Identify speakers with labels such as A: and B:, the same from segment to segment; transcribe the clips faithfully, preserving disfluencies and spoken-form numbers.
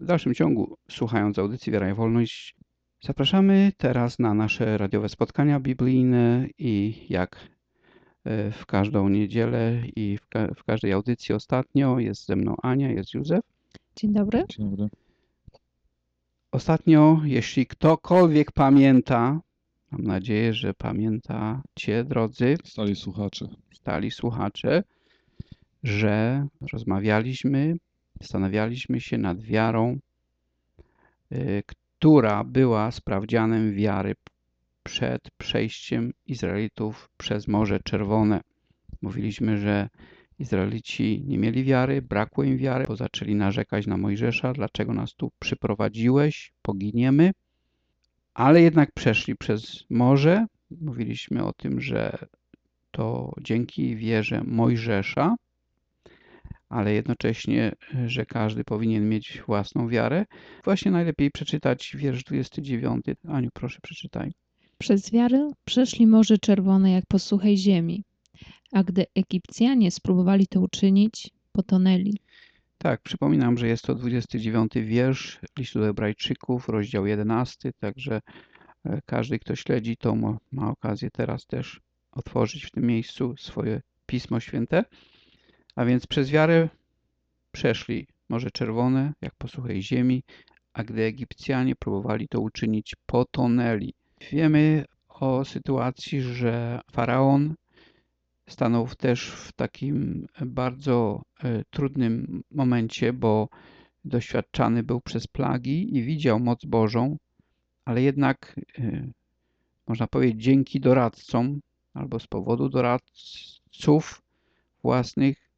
A: W dalszym ciągu, słuchając audycji Wiara i Wolność, zapraszamy teraz na nasze radiowe spotkania biblijne i jak w każdą niedzielę i w, ka w każdej audycji ostatnio jest ze mną Ania, jest Józef.
B: Dzień dobry.
C: Dzień dobry.
A: Ostatnio, jeśli ktokolwiek pamięta, mam nadzieję, że pamiętacie, drodzy
C: Stali słuchacze.
A: stali słuchacze, że rozmawialiśmy, zastanawialiśmy się nad wiarą, y, która była sprawdzianem wiary przed przejściem Izraelitów przez Morze Czerwone. Mówiliśmy, że Izraelici nie mieli wiary, brakło im wiary, bo zaczęli narzekać na Mojżesza, dlaczego nas tu przyprowadziłeś, poginiemy. Ale jednak przeszli przez morze. Mówiliśmy o tym, że to dzięki wierze Mojżesza, ale jednocześnie, że każdy powinien mieć własną wiarę. Właśnie najlepiej przeczytać wiersz dwudziesty dziewiąty. Aniu, proszę, przeczytaj.
B: Przez wiarę przeszli Morze Czerwone jak po suchej ziemi, a gdy Egipcjanie spróbowali to uczynić, potonęli.
A: Tak, przypominam, że jest to dwudziesty dziewiąty wiersz listu do Hebrajczyków, rozdział jedenasty, także każdy, kto śledzi, to ma okazję teraz też otworzyć w tym miejscu swoje Pismo Święte. A więc przez wiarę przeszli Morze Czerwone, jak po suchej ziemi, a gdy Egipcjanie próbowali to uczynić, potonęli. Wiemy o sytuacji, że Faraon stanął też w takim bardzo trudnym momencie, bo doświadczany był przez plagi i widział moc Bożą, ale jednak można powiedzieć dzięki doradcom albo z powodu doradców własnych,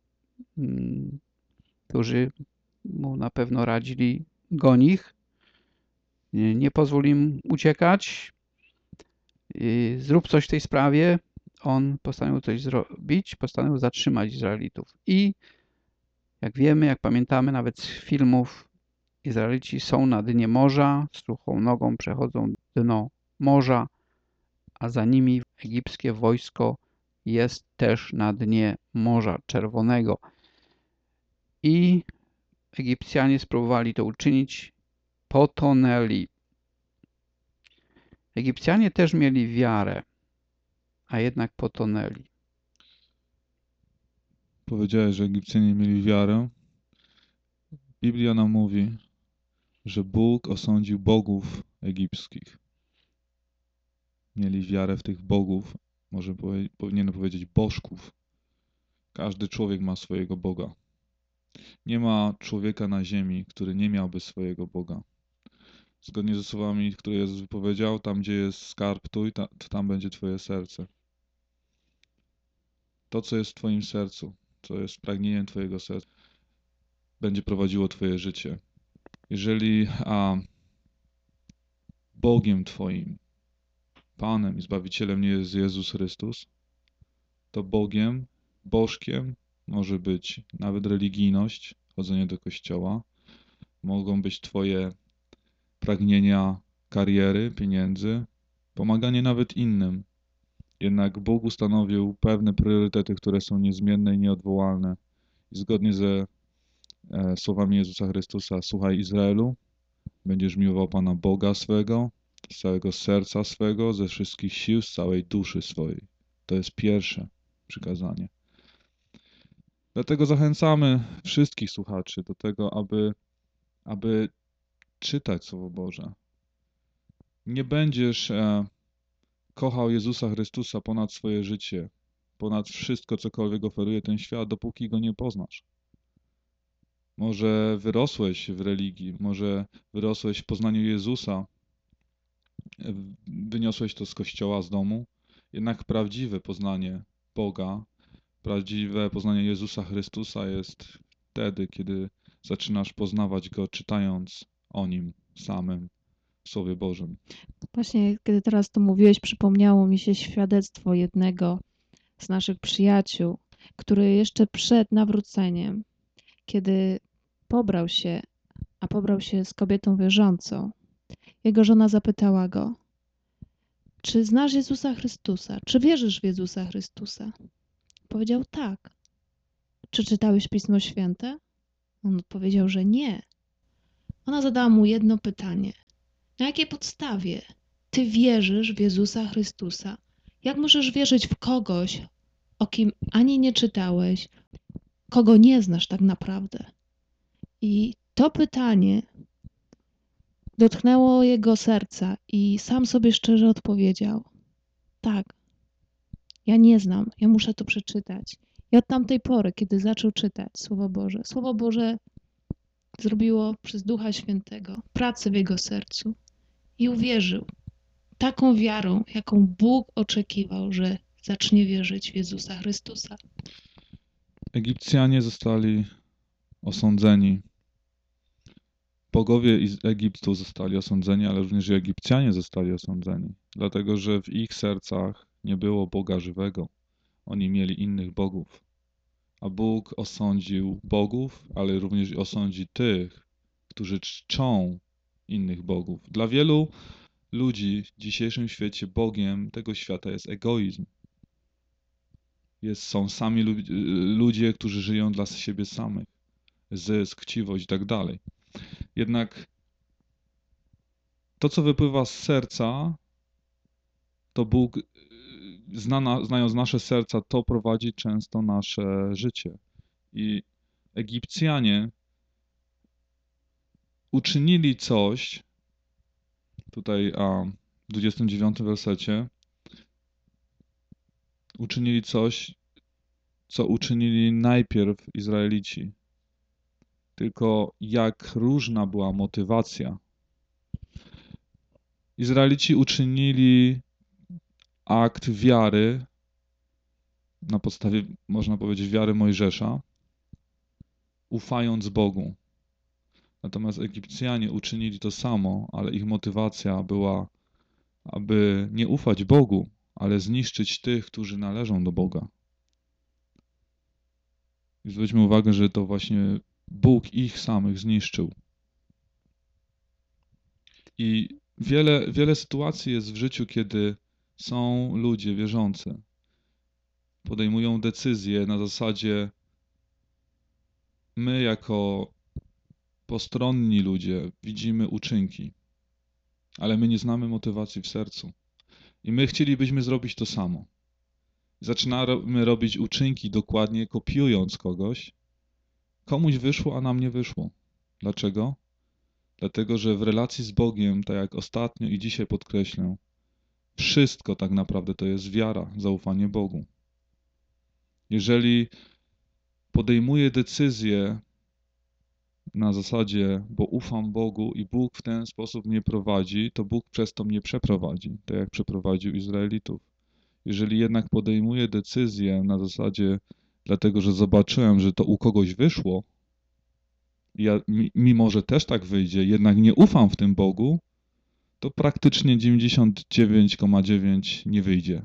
A: którzy mu na pewno radzili, goń ich, nie pozwól im uciekać, zrób coś w tej sprawie. On postanowił coś zrobić, postanowił zatrzymać Izraelitów. I jak wiemy, jak pamiętamy nawet z filmów, Izraelici są na dnie morza, suchą nogą przechodzą dno morza, a za nimi egipskie wojsko jest też na dnie Morza Czerwonego. I Egipcjanie spróbowali to uczynić, potonęli. Egipcjanie też mieli wiarę, a jednak potonęli.
C: Powiedziałeś, że Egipcjanie mieli wiarę. Biblia nam mówi, że Bóg osądził bogów egipskich. Mieli wiarę w tych bogów, może powie, powinienem powiedzieć bożków. Każdy człowiek ma swojego Boga. Nie ma człowieka na ziemi, który nie miałby swojego Boga. Zgodnie ze słowami, które Jezus wypowiedział, tam gdzie jest skarb Twój, to tam będzie Twoje serce. To, co jest w Twoim sercu, co jest pragnieniem Twojego serca, będzie prowadziło Twoje życie. Jeżeli a, Bogiem Twoim, Panem i Zbawicielem nie jest Jezus Chrystus, to Bogiem, Bożkiem może być nawet religijność, chodzenie do kościoła, mogą być Twoje pragnienia kariery, pieniędzy, pomaganie nawet innym. Jednak Bóg ustanowił pewne priorytety, które są niezmienne i nieodwołalne. I zgodnie ze e, słowami Jezusa Chrystusa, słuchaj Izraelu, będziesz miłował Pana Boga swego, z całego serca swego, ze wszystkich sił, z całej duszy swojej. To jest pierwsze przykazanie. Dlatego zachęcamy wszystkich słuchaczy do tego, aby, aby czytać Słowo Boże. Nie będziesz e, kochał Jezusa Chrystusa ponad swoje życie, ponad wszystko, cokolwiek oferuje ten świat, dopóki Go nie poznasz. Może wyrosłeś w religii, może wyrosłeś w poznaniu Jezusa, wyniosłeś to z kościoła, z domu, jednak prawdziwe poznanie Boga, prawdziwe poznanie Jezusa Chrystusa jest wtedy, kiedy zaczynasz poznawać Go, czytając o Nim samym w Słowie Bożym.
B: Właśnie, kiedy teraz to mówiłeś, przypomniało mi się świadectwo jednego z naszych przyjaciół, który jeszcze przed nawróceniem, kiedy pobrał się, a pobrał się z kobietą wierzącą, jego żona zapytała go, czy znasz Jezusa Chrystusa? Czy wierzysz w Jezusa Chrystusa? Powiedział tak. Czy czytałeś Pismo Święte? On odpowiedział, że nie. Ona zadała mu jedno pytanie. Na jakiej podstawie ty wierzysz w Jezusa Chrystusa? Jak możesz wierzyć w kogoś, o kim ani nie czytałeś, kogo nie znasz tak naprawdę? I to pytanie dotknęło jego serca i sam sobie szczerze odpowiedział: tak, ja nie znam, ja muszę to przeczytać. I od tamtej pory, kiedy zaczął czytać Słowo Boże, Słowo Boże zrobiło przez Ducha Świętego pracę w jego sercu i uwierzył taką wiarą, jaką Bóg oczekiwał, że zacznie wierzyć w Jezusa Chrystusa.
C: Egipcjanie zostali osądzeni. Bogowie z Egiptu zostali osądzeni, ale również i Egipcjanie zostali osądzeni, dlatego że w ich sercach nie było Boga żywego. Oni mieli innych bogów. A Bóg osądził bogów, ale również osądzi tych, którzy czczą innych bogów. Dla wielu ludzi w dzisiejszym świecie Bogiem tego świata jest egoizm. Jest, są sami lu- ludzie, którzy żyją dla siebie samych. Zysk, chciwość i tak dalej. Jednak to, co wypływa z serca, to Bóg, zna, znając nasze serca, to prowadzi często nasze życie. I Egipcjanie uczynili coś, tutaj a, w dwudziestym dziewiątym wersecie, uczynili coś, co uczynili najpierw Izraelici. Tylko jak różna była motywacja. Izraelici uczynili akt wiary na podstawie, można powiedzieć, wiary Mojżesza, ufając Bogu. Natomiast Egipcjanie uczynili to samo, ale ich motywacja była, aby nie ufać Bogu, ale zniszczyć tych, którzy należą do Boga. I zwróćmy uwagę, że to właśnie Bóg ich samych zniszczył. I wiele, wiele sytuacji jest w życiu, kiedy są ludzie wierzący. Podejmują decyzje na zasadzie my jako postronni ludzie widzimy uczynki, ale my nie znamy motywacji w sercu. I my chcielibyśmy zrobić to samo. Zaczynamy robić uczynki dokładnie kopiując kogoś. Komuś wyszło, a nam nie wyszło. Dlaczego? Dlatego, że w relacji z Bogiem, tak jak ostatnio i dzisiaj podkreślę, wszystko tak naprawdę to jest wiara, zaufanie Bogu. Jeżeli podejmuję decyzję na zasadzie, bo ufam Bogu i Bóg w ten sposób mnie prowadzi, to Bóg przez to mnie przeprowadzi, tak jak przeprowadził Izraelitów. Jeżeli jednak podejmuję decyzję na zasadzie, dlatego że zobaczyłem, że to u kogoś wyszło, ja, mimo że też tak wyjdzie, jednak nie ufam w tym Bogu, to praktycznie dziewięćdziesiąt dziewięć przecinek dziewięć nie wyjdzie.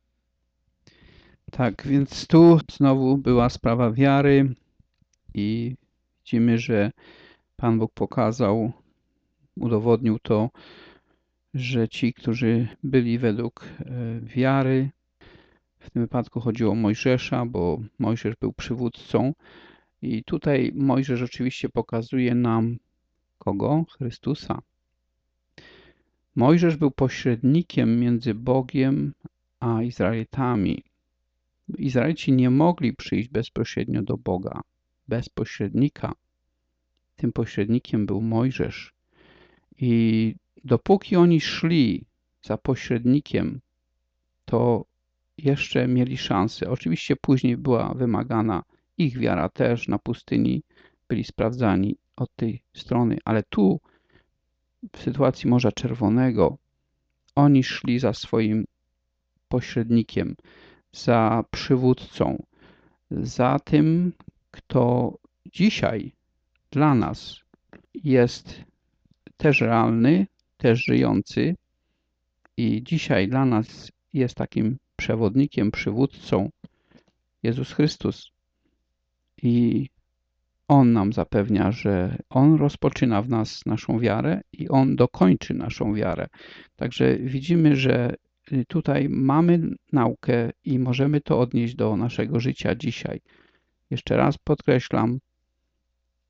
A: Tak, więc tu znowu była sprawa wiary i widzimy, że Pan Bóg pokazał, udowodnił to, że ci, którzy byli według wiary, w tym wypadku chodziło o Mojżesza, bo Mojżesz był przywódcą i tutaj Mojżesz oczywiście pokazuje nam kogo? Chrystusa. Mojżesz był pośrednikiem między Bogiem a Izraelitami. Izraelici nie mogli przyjść bezpośrednio do Boga, bez pośrednika. Tym pośrednikiem był Mojżesz. I dopóki oni szli za pośrednikiem, to jeszcze mieli szansę. Oczywiście później była wymagana ich wiara też na pustyni, byli sprawdzani od tej strony, ale tu w sytuacji Morza Czerwonego oni szli za swoim pośrednikiem, za przywódcą, za tym, kto dzisiaj dla nas jest też realny, też żyjący i dzisiaj dla nas jest takim przewodnikiem, przywódcą Jezus Chrystus. I On nam zapewnia, że On rozpoczyna w nas naszą wiarę i On dokończy naszą wiarę. Także widzimy, że tutaj mamy naukę i możemy to odnieść do naszego życia dzisiaj. Jeszcze raz podkreślam,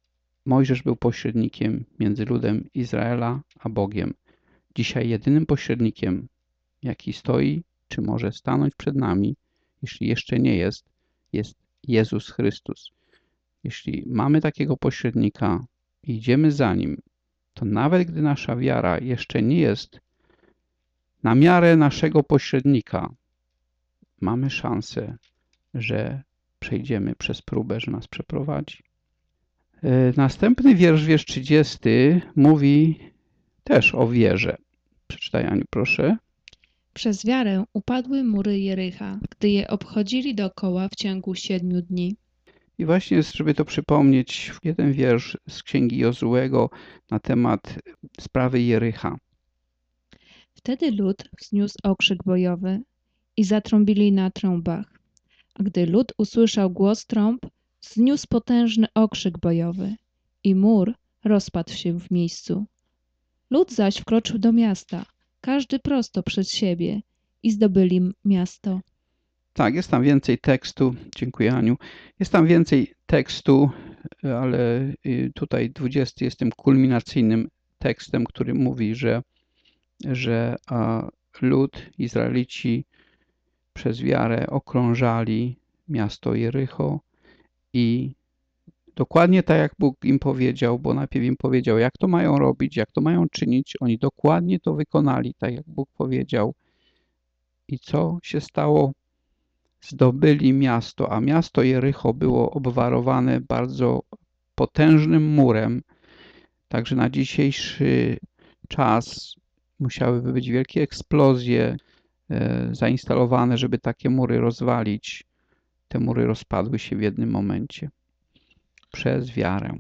A: Mojżesz był pośrednikiem między ludem Izraela a Bogiem. Dzisiaj jedynym pośrednikiem, jaki stoi, czy może stanąć przed nami, jeśli jeszcze nie jest, jest Jezus Chrystus. Jeśli mamy takiego pośrednika i idziemy za Nim, to nawet gdy nasza wiara jeszcze nie jest na miarę naszego pośrednika, mamy szansę, że przejdziemy przez próbę, że nas przeprowadzi. Następny wiersz, wiersz trzydziesty, mówi też o wierze. Przeczytaj, Aniu, proszę.
B: Przez wiarę upadły mury Jericha, gdy je obchodzili dookoła w ciągu siedmiu dni.
A: I właśnie, żeby to przypomnieć, jeden wiersz z Księgi Jozułego na temat sprawy Jericha.
B: Wtedy lud wzniósł okrzyk bojowy i zatrąbili na trąbach. A gdy lud usłyszał głos trąb, wzniósł potężny okrzyk bojowy i mur rozpadł się w miejscu. Lud zaś wkroczył do miasta, każdy prosto przed siebie i zdobyli miasto.
A: Tak, jest tam więcej tekstu. Dziękuję, Aniu. Jest tam więcej tekstu, ale tutaj dwudziesty jest tym kulminacyjnym tekstem, który mówi, że, że lud, Izraelici przez wiarę okrążali miasto Jericho i dokładnie tak, jak Bóg im powiedział, bo najpierw im powiedział, jak to mają robić, jak to mają czynić. Oni dokładnie to wykonali, tak jak Bóg powiedział. I co się stało? Zdobyli miasto, a miasto Jericho było obwarowane bardzo potężnym murem. Także na dzisiejszy czas musiałyby być wielkie eksplozje e, zainstalowane, żeby takie mury rozwalić. Te mury rozpadły się w jednym momencie. Przez wiarę.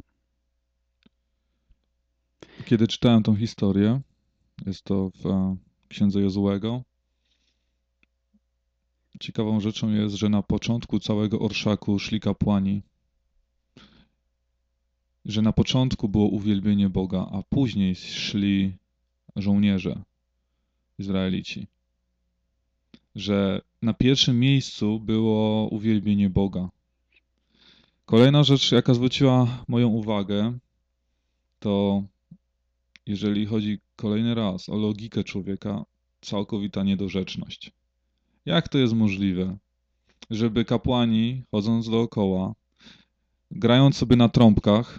C: Kiedy czytałem tą historię, jest to w Księdze Jozułego, ciekawą rzeczą jest, że na początku całego orszaku szli kapłani, że na początku było uwielbienie Boga, a później szli żołnierze, Izraelici. Że na pierwszym miejscu było uwielbienie Boga. Kolejna rzecz, jaka zwróciła moją uwagę, to jeżeli chodzi kolejny raz o logikę człowieka, całkowita niedorzeczność. Jak to jest możliwe, żeby kapłani, chodząc dookoła, grając sobie na trąbkach,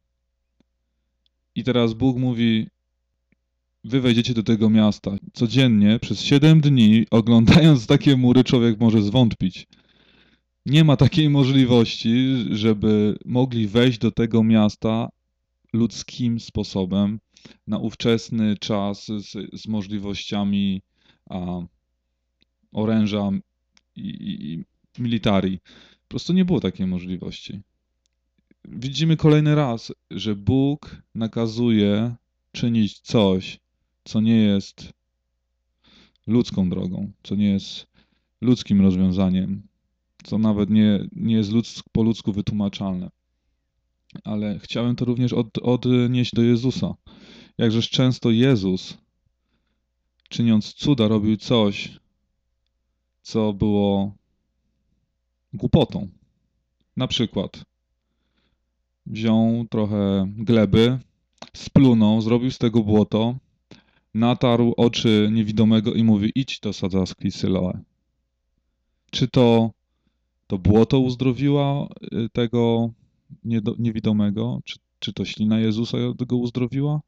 C: i teraz Bóg mówi, wy wejdziecie do tego miasta. Codziennie, przez siedem dni, oglądając takie mury, człowiek może zwątpić. Nie ma takiej możliwości, żeby mogli wejść do tego miasta ludzkim sposobem, na ówczesny czas, z, z możliwościami a, oręża i, i, i militarii. Po prostu nie było takiej możliwości. Widzimy kolejny raz, że Bóg nakazuje czynić coś, co nie jest ludzką drogą, co nie jest ludzkim rozwiązaniem, co nawet nie, nie jest ludz, po ludzku wytłumaczalne. Ale chciałem to również od, odnieść do Jezusa. Jakżeż często Jezus, czyniąc cuda, robił coś, co było głupotą. Na przykład wziął trochę gleby, splunął, zrobił z tego błoto, natarł oczy niewidomego i mówi, idź do Sadzaski Syloe. Czy to, to błoto uzdrowiła tego niewidomego? Czy, czy to ślina Jezusa go uzdrowiła?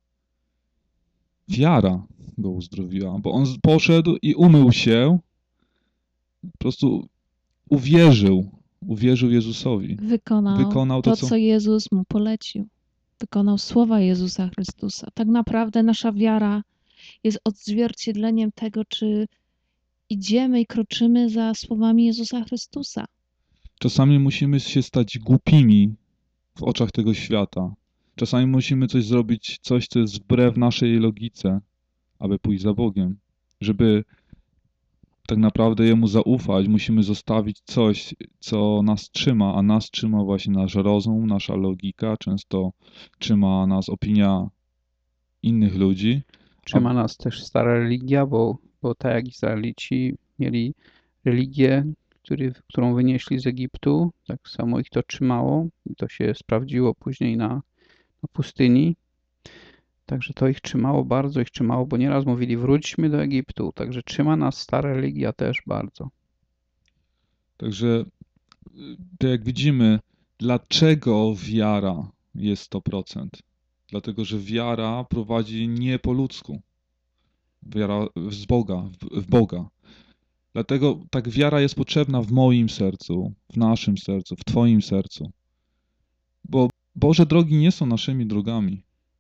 C: Wiara go uzdrowiła, bo on poszedł i umył się, po prostu uwierzył, uwierzył Jezusowi.
B: Wykonał,
C: Wykonał to,
B: to,
C: co...
B: co Jezus mu polecił. Wykonał słowa Jezusa Chrystusa. Tak naprawdę nasza wiara jest odzwierciedleniem tego, czy idziemy i kroczymy za słowami Jezusa Chrystusa.
C: Czasami musimy się stać głupimi w oczach tego świata. Czasami musimy coś zrobić, coś, co jest wbrew naszej logice, aby pójść za Bogiem. Żeby tak naprawdę Jemu zaufać, musimy zostawić coś, co nas trzyma, a nas trzyma właśnie nasz rozum, nasza logika, często trzyma nas opinia innych ludzi.
A: Trzyma
C: a...
A: nas też stara religia, bo, bo tak jak Izraelici mieli religię, który, którą wynieśli z Egiptu, tak samo ich to trzymało i to się sprawdziło później na na pustyni. Także to ich trzymało, bardzo ich trzymało, bo nieraz mówili wróćmy do Egiptu. Także trzyma nas stara religia też bardzo.
C: Także y, to jak widzimy, dlaczego wiara jest sto procent? Dlatego, że wiara prowadzi nie po ludzku. Wiara z Boga, w, w Boga. Dlatego tak wiara jest potrzebna w moim sercu, w naszym sercu, w Twoim sercu. Bo Boże drogi nie są naszymi drogami.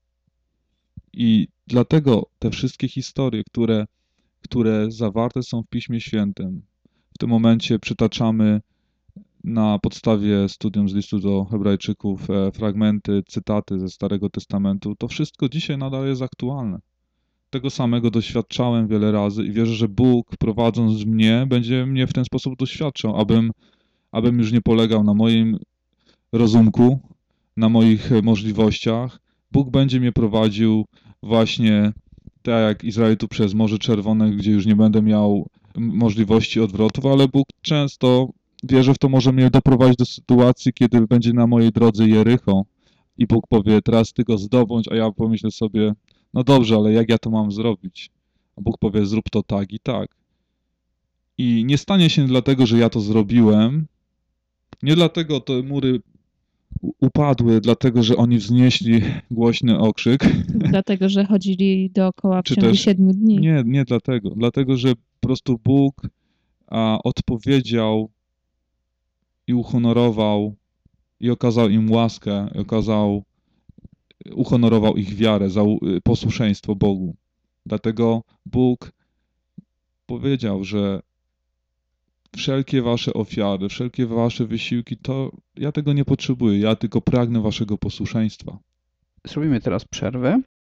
C: I dlatego te wszystkie historie, które, które zawarte są w Piśmie Świętym, w tym momencie przytaczamy na podstawie studium z listu do Hebrajczyków e, fragmenty, cytaty ze Starego Testamentu, to wszystko dzisiaj nadal jest aktualne. Tego samego doświadczałem wiele razy i wierzę, że Bóg, prowadząc mnie, będzie mnie w ten sposób doświadczał, abym, abym już nie polegał na moim rozumku, na moich możliwościach. Bóg będzie mnie prowadził właśnie tak jak Izraelitu przez Morze Czerwone, gdzie już nie będę miał możliwości odwrotów, ale Bóg często, wierzę w to, może mnie doprowadzić do sytuacji, kiedy będzie na mojej drodze Jericho i Bóg powie, teraz ty go zdobądź, a ja pomyślę sobie, no dobrze, ale jak ja to mam zrobić? A Bóg powie, zrób to tak i tak. I nie stanie się dlatego, że ja to zrobiłem, nie dlatego te mury upadły, dlatego, że oni wznieśli głośny okrzyk.
B: Dlatego, że chodzili dookoła w
C: Czy
B: ciągu
C: też-
B: siedmiu dni.
C: Nie, nie dlatego. Dlatego, że po prostu Bóg a, odpowiedział i uhonorował i okazał im łaskę, i okazał, uhonorował ich wiarę, zau, posłuszeństwo Bogu. Dlatego Bóg powiedział, że wszelkie wasze ofiary, wszelkie wasze wysiłki, to ja tego nie potrzebuję, ja tylko pragnę waszego posłuszeństwa.
A: Zrobimy teraz przerwę.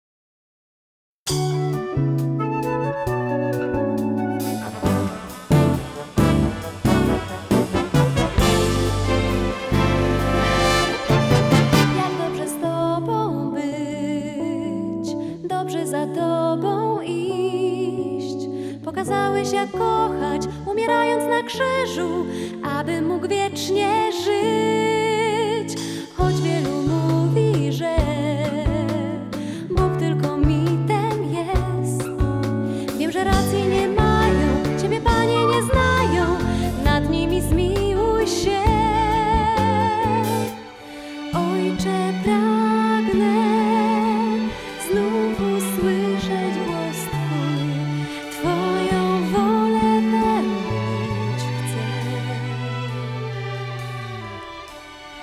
D: Jak dobrze z Tobą być, dobrze za Tobą iść. Pokazałeś, jak kochać, umierając na krzyżu, aby mógł wiecznie żyć. Choć wielu mówi, że Bóg tylko mitem jest. Wiem, że racji nie mają, Ciebie, Panie, nie znają, nad nimi zmiłuj się. Ojcze, pragnę znów usłyszeć głos Twój, Twoją wolę pełnić chcę.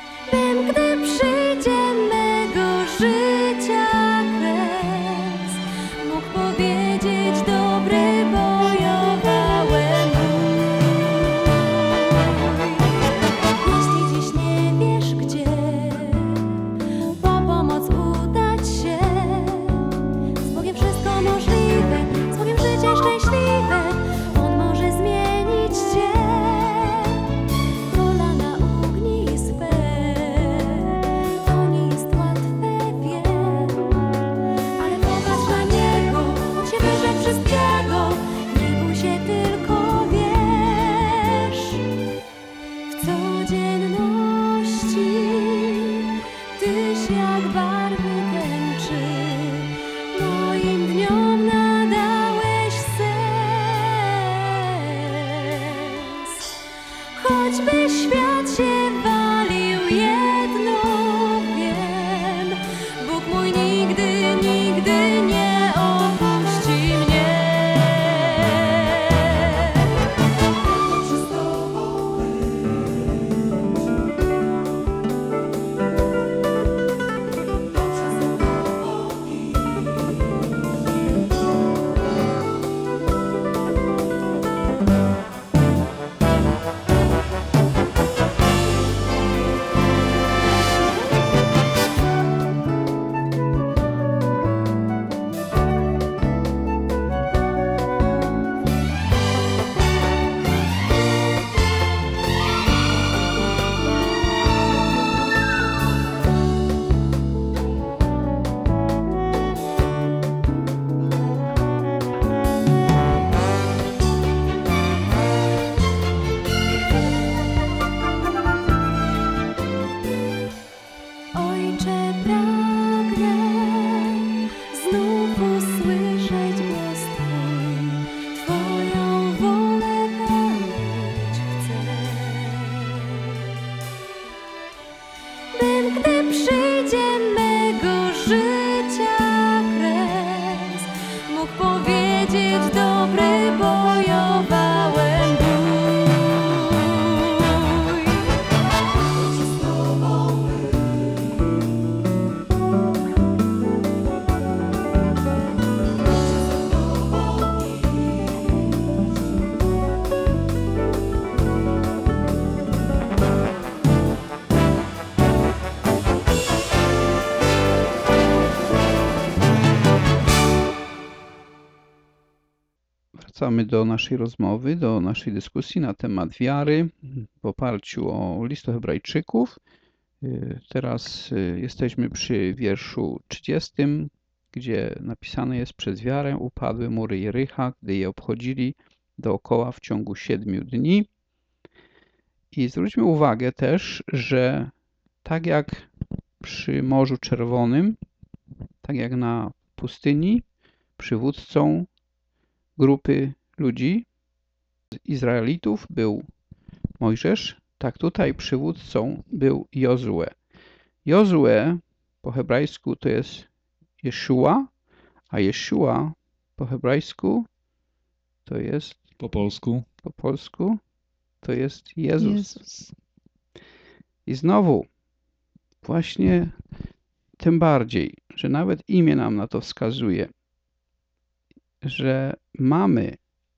A: wracamy do naszej rozmowy, do naszej dyskusji na temat wiary w oparciu o list do Hebrajczyków. Teraz jesteśmy przy wierszu trzydziestym, gdzie napisane jest: przez wiarę upadły mury Jericha, gdy je obchodzili dookoła w ciągu siedmiu dni. I zwróćmy uwagę też, że tak jak przy Morzu Czerwonym, tak jak na pustyni, przywódcą grupy ludzi, Izraelitów, był Mojżesz, tak tutaj przywódcą był Jozue. Jozue po hebrajsku to jest Jeszua, a Jeszua po hebrajsku to jest,
C: Po polsku.
A: po polsku to jest Jezus.
B: Jezus.
A: I znowu, właśnie tym bardziej, że nawet imię nam na to wskazuje, że mamy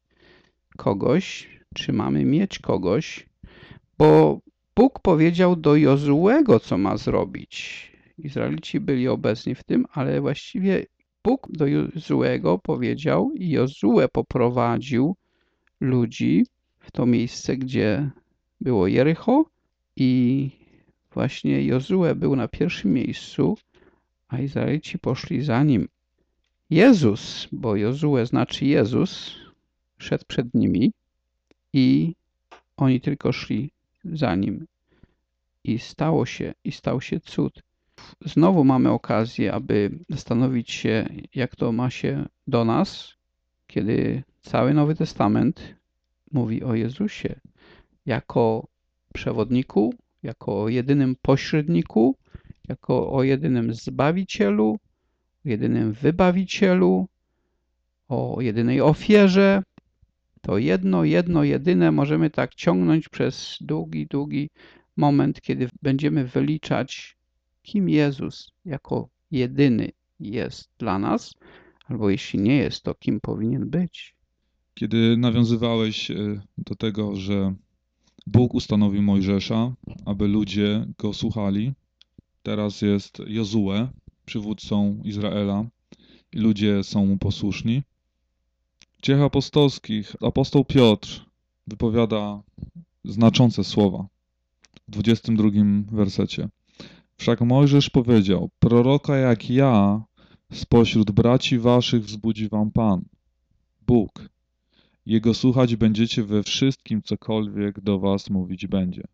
A: kogoś, czy mamy mieć kogoś, bo Bóg powiedział do Jozuego, co ma zrobić. Izraelici byli obecni w tym, ale właściwie Bóg do Jozuego powiedział i Jozue poprowadził ludzi w to miejsce, gdzie było Jericho, i właśnie Jozue był na pierwszym miejscu, a Izraelici poszli za nim. Jezus, bo Jozue znaczy Jezus, szedł przed nimi i oni tylko szli za nim. I stało się, i stał się cud. Znowu mamy okazję, aby zastanowić się, jak to ma się do nas, kiedy cały Nowy Testament mówi o Jezusie jako przewodniku, jako o jedynym pośredniku, jako o jedynym Zbawicielu, jedynym Wybawicielu, o jedynej ofierze. To jedno, jedno, jedyne możemy tak ciągnąć przez długi, długi moment, kiedy będziemy wyliczać, kim Jezus jako jedyny jest dla nas, albo jeśli nie jest, to kim powinien być.
C: Kiedy nawiązywałeś y, do tego, że Bóg ustanowił Mojżesza, aby ludzie go słuchali, teraz jest Jozue, przywódcą Izraela, i ludzie są mu posłuszni. W Dziejach Apostolskich apostoł Piotr wypowiada znaczące słowa w dwudziestym drugim wersecie. Wszak Mojżesz powiedział: proroka jak ja spośród braci waszych wzbudzi wam Pan, Bóg. Jego słuchać będziecie we wszystkim, cokolwiek do was mówić będzie.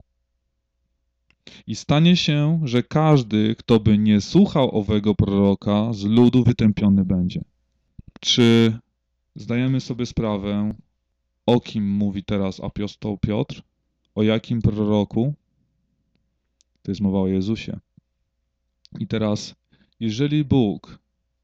C: I stanie się, że każdy, kto by nie słuchał owego proroka, z ludu wytępiony będzie. Czy zdajemy sobie sprawę, o kim mówi teraz apostoł Piotr? O jakim proroku? To jest mowa o Jezusie. I teraz, jeżeli Bóg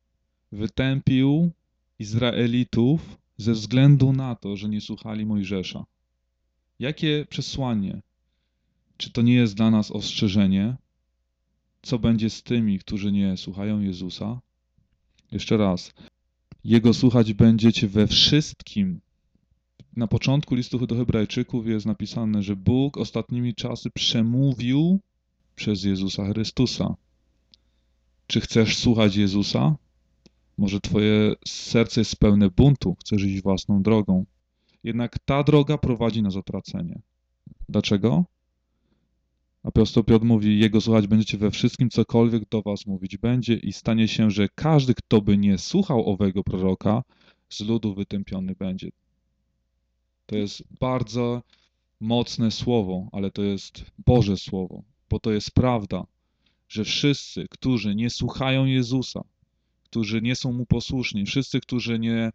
C: wytępił Izraelitów ze względu na to, że nie słuchali Mojżesza, jakie przesłanie? Czy to nie jest dla nas ostrzeżenie? Co będzie z tymi, którzy nie słuchają Jezusa? Jeszcze raz. Jego słuchać będziecie we wszystkim. Na początku listu do Hebrajczyków jest napisane, że Bóg ostatnimi czasy przemówił przez Jezusa Chrystusa. Czy chcesz słuchać Jezusa? Może twoje serce jest pełne buntu, chcesz iść własną drogą. Jednak ta droga prowadzi na zatracenie. Dlaczego? Apostoł Piotr mówi: Jego słuchać będziecie we wszystkim, cokolwiek do was mówić będzie, i stanie się, że każdy, kto by nie słuchał owego proroka, z ludu wytępiony będzie. To jest bardzo mocne słowo, ale to jest Boże słowo, bo to jest prawda, że wszyscy, którzy nie słuchają Jezusa, którzy nie są Mu posłuszni, wszyscy, którzy nie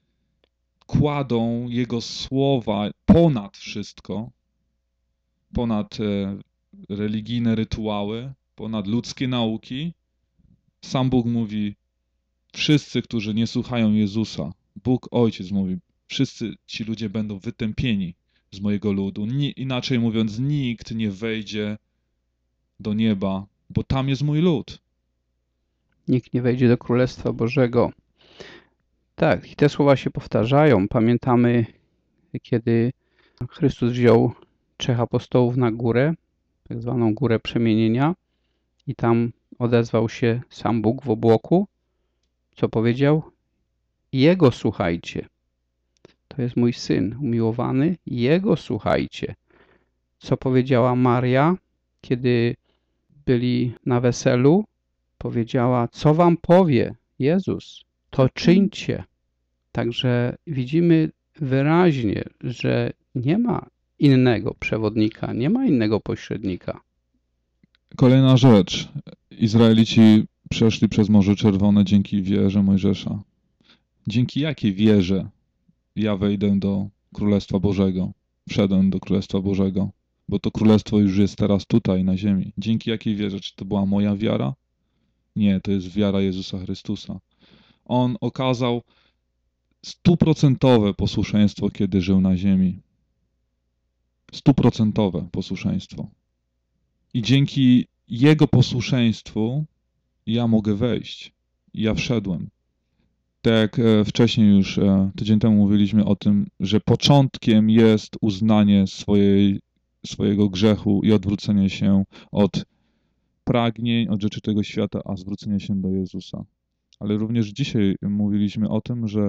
C: kładą Jego słowa ponad wszystko, ponad e, religijne rytuały, ponad ludzkie nauki, sam Bóg mówi: wszyscy, którzy nie słuchają Jezusa, Bóg Ojciec mówi, wszyscy ci ludzie będą wytępieni z mojego ludu. Ni, inaczej mówiąc, nikt nie wejdzie do nieba, bo tam jest mój lud.
A: Nikt nie wejdzie do Królestwa Bożego. Tak, i te słowa się powtarzają. Pamiętamy, kiedy Chrystus wziął trzech apostołów na górę, tak zwaną górę przemienienia, i tam odezwał się sam Bóg w obłoku. Co powiedział? Jego słuchajcie. To jest mój Syn umiłowany, Jego słuchajcie. Co powiedziała Maria, kiedy byli na weselu? Powiedziała, co wam powie Jezus, to czyńcie. Także widzimy wyraźnie, że nie ma innego przewodnika, nie ma innego pośrednika.
C: Kolejna rzecz. Izraelici przeszli przez Morze Czerwone dzięki wierze Mojżesza. Dzięki jakiej wierze ja wejdę do Królestwa Bożego? Wszedłem do Królestwa Bożego, bo to Królestwo już jest teraz tutaj na ziemi. Dzięki jakiej wierze? Czy to była moja wiara? Nie, to jest wiara Jezusa Chrystusa. On okazał stuprocentowe posłuszeństwo, kiedy żył na ziemi. Stuprocentowe posłuszeństwo. I dzięki Jego posłuszeństwu ja mogę wejść. Ja wszedłem. Tak jak e, wcześniej już e, tydzień temu mówiliśmy o tym, że początkiem jest uznanie swojej, swojego grzechu i odwrócenie się od pragnień, od rzeczy tego świata, a zwrócenie się do Jezusa. Ale również dzisiaj mówiliśmy o tym, że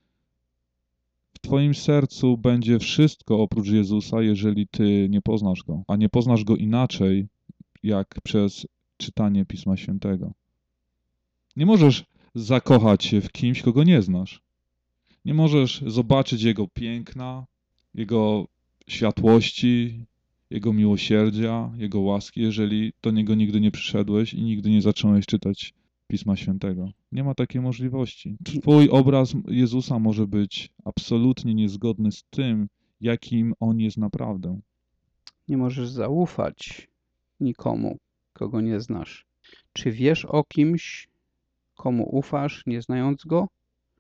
C: w Twoim sercu będzie wszystko oprócz Jezusa, jeżeli Ty nie poznasz Go. A nie poznasz Go inaczej, jak przez czytanie Pisma Świętego. Nie możesz zakochać się w kimś, kogo nie znasz. Nie możesz zobaczyć Jego piękna, Jego światłości, Jego miłosierdzia, Jego łaski, jeżeli do Niego nigdy nie przyszedłeś i nigdy nie zacząłeś czytać Pisma Świętego. Nie ma takiej możliwości. Twój obraz Jezusa może być absolutnie niezgodny z tym, jakim On jest naprawdę.
A: Nie możesz zaufać nikomu, kogo nie znasz. Czy wiesz o kimś, komu ufasz, nie znając go?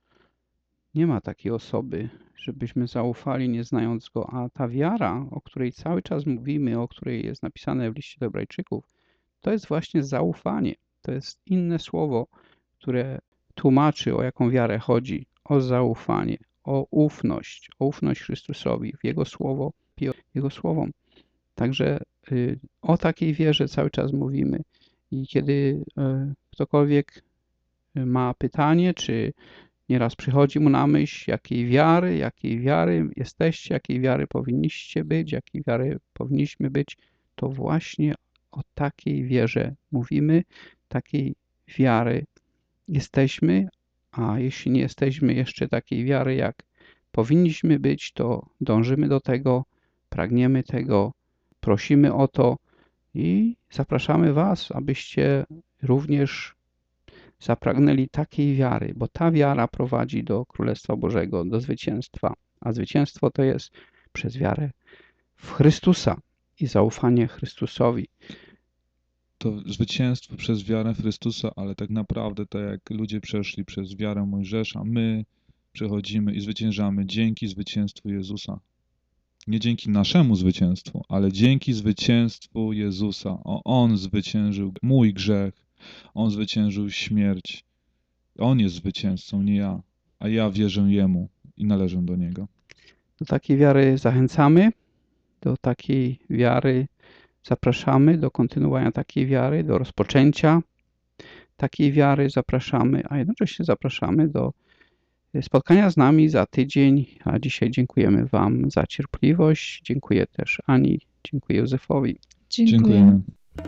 A: Nie ma takiej osoby, żebyśmy zaufali, nie znając go. A ta wiara, o której cały czas mówimy, o której jest napisane w liście do Hebrajczyków, to jest właśnie zaufanie. To jest inne słowo, które tłumaczy, o jaką wiarę chodzi. O zaufanie, o ufność, o ufność Chrystusowi, w Jego słowo, Jego słowom. Także y, o takiej wierze cały czas mówimy. I kiedy y, ktokolwiek ma pytanie, czy nieraz przychodzi mu na myśl, jakiej wiary, jakiej wiary jesteście, jakiej wiary powinniście być, jakiej wiary powinniśmy być, to właśnie o takiej wierze mówimy, takiej wiary jesteśmy, a jeśli nie jesteśmy jeszcze takiej wiary, jak powinniśmy być, to dążymy do tego, pragniemy tego, prosimy o to i zapraszamy Was, abyście również zapragnęli takiej wiary, bo ta wiara prowadzi do Królestwa Bożego, do zwycięstwa, a zwycięstwo to jest przez wiarę w Chrystusa i zaufanie Chrystusowi.
C: To zwycięstwo przez wiarę w Chrystusa, ale tak naprawdę, tak jak ludzie przeszli przez wiarę Mojżesza, my przechodzimy i zwyciężamy dzięki zwycięstwu Jezusa. Nie dzięki naszemu zwycięstwu, ale dzięki zwycięstwu Jezusa. O, On zwyciężył mój grzech, On zwyciężył śmierć. On jest zwycięzcą, nie ja, a ja wierzę Jemu i należę do Niego.
A: Do takiej wiary zachęcamy, do takiej wiary zapraszamy, do kontynuowania takiej wiary, do rozpoczęcia takiej wiary zapraszamy, a jednocześnie zapraszamy do spotkania z nami za tydzień, a dzisiaj dziękujemy Wam za cierpliwość. Dziękuję też Ani, dziękuję Józefowi.
B: Dziękuję.
C: Dziękujemy.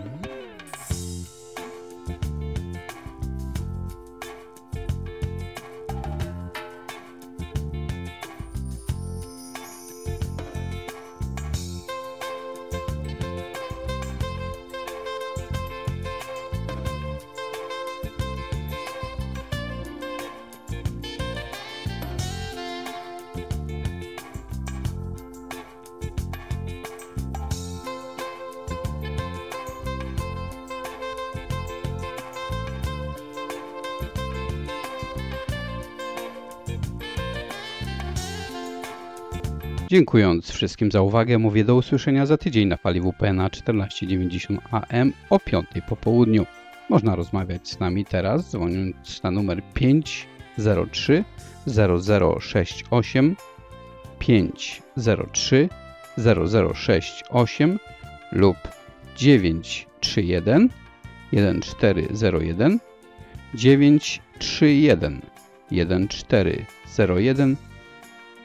A: Dziękując wszystkim za uwagę, mówię do usłyszenia za tydzień na fali W P N A czternaście dziewięćdziesiąt A M o piątej po południu. Można rozmawiać z nami teraz, dzwoniąc na numer pięć zero trzy zero zero sześć osiem, pięć zero trzy zero zero sześć osiem lub dziewięć trzy jeden jeden cztery zero jeden, dziewięć trzy jeden jeden cztery zero jeden,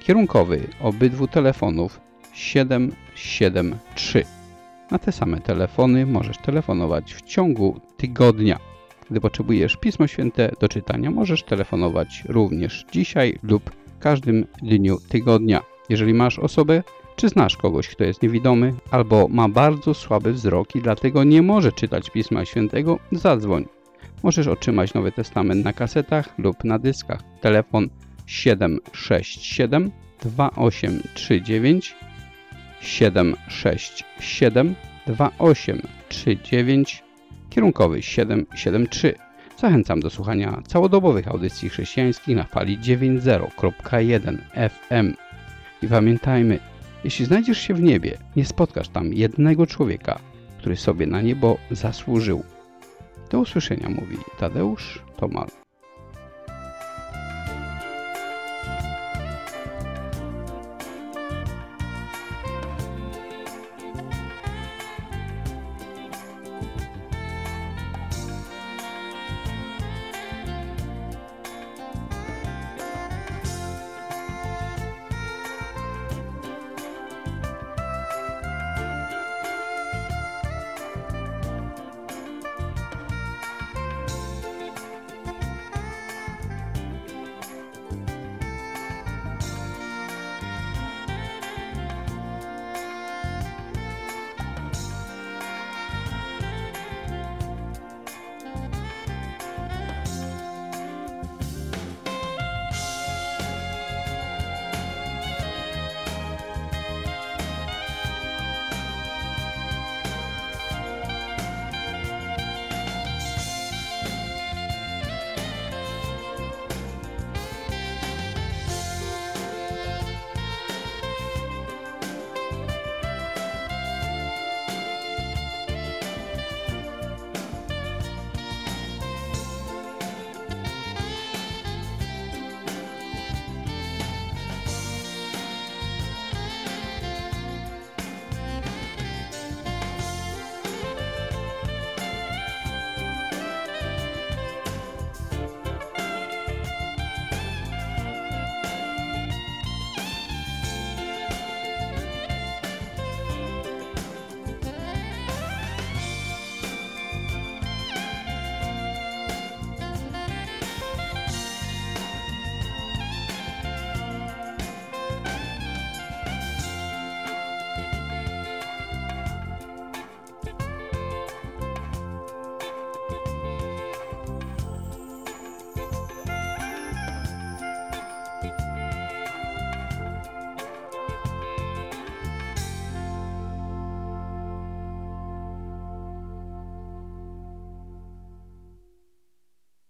A: Kierunkowy obydwu telefonów siedem siedem trzy. Na te same telefony możesz telefonować w ciągu tygodnia. Gdy potrzebujesz Pismo Święte do czytania, możesz telefonować również dzisiaj lub w każdym dniu tygodnia. Jeżeli masz osobę, czy znasz kogoś, kto jest niewidomy albo ma bardzo słaby wzrok i dlatego nie może czytać Pisma Świętego, zadzwoń. Możesz otrzymać Nowy Testament na kasetach lub na dyskach. Telefon siedem sześć siedem dwa osiem trzy dziewięć siedem sześć siedem dwa osiem trzy dziewięć, kierunkowy siedem siedem trzy. Zachęcam do słuchania całodobowych audycji chrześcijańskich na fali dziewięćdziesiąt zero przecinek jeden F M. I pamiętajmy, jeśli znajdziesz się w niebie, nie spotkasz tam jednego człowieka, który sobie na niebo zasłużył. Do usłyszenia, mówi Tadeusz Tomal.